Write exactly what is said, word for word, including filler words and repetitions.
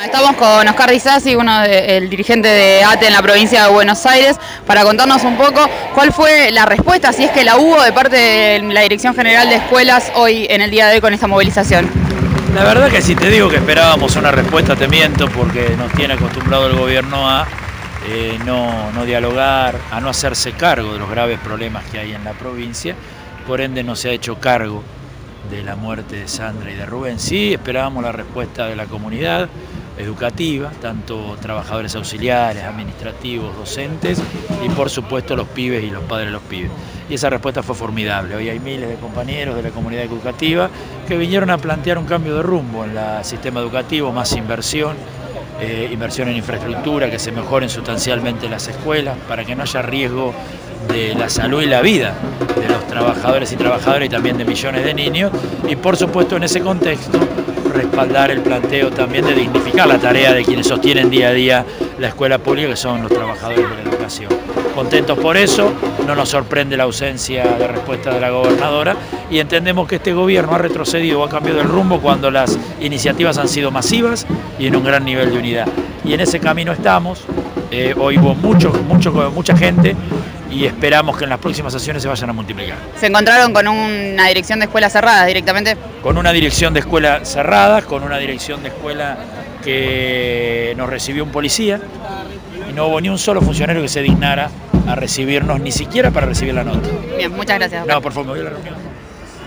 Estamos con Oscar Disasi, uno de, el dirigente de A T E en la provincia de Buenos Aires, para contarnos un poco cuál fue la respuesta, si es que la hubo, de parte de la Dirección General de Escuelas hoy, en el día de hoy, con esta movilización. La verdad que si te digo que esperábamos una respuesta te miento, porque nos tiene acostumbrado el gobierno a eh, no, no dialogar, a no hacerse cargo de los graves problemas que hay en la provincia. Por ende no se ha hecho cargo de la muerte de Sandra y de Rubén. Sí, esperábamos la respuesta de la comunidad educativa, tanto trabajadores auxiliares, administrativos, docentes y por supuesto los pibes y los padres de los pibes. Y esa respuesta fue formidable. Hoy hay miles de compañeros de la comunidad educativa que vinieron a plantear un cambio de rumbo en el sistema educativo, más inversión, eh, inversión en infraestructura, que se mejoren sustancialmente las escuelas para que no haya riesgo de la salud y la vida de los trabajadores y trabajadoras y también de millones de niños, y por supuesto en ese contexto respaldar el planteo también de dignificar la tarea de quienes sostienen día a día la escuela pública, que son los trabajadores de la educación. Contentos por eso, no nos sorprende la ausencia de respuesta de la gobernadora y entendemos que este gobierno ha retrocedido o ha cambiado el rumbo cuando las iniciativas han sido masivas y en un gran nivel de unidad. Y en ese camino estamos. Eh, hoy hubo mucho, mucho, mucha gente y esperamos que en las próximas sesiones se vayan a multiplicar. ¿Se encontraron con una dirección de escuelas cerradas directamente? Con una dirección de escuela cerrada, con una dirección de escuela que nos recibió un policía y no hubo ni un solo funcionario que se dignara a recibirnos, ni siquiera para recibir la nota. Bien, muchas gracias. No, por favor, me voy a la reunión.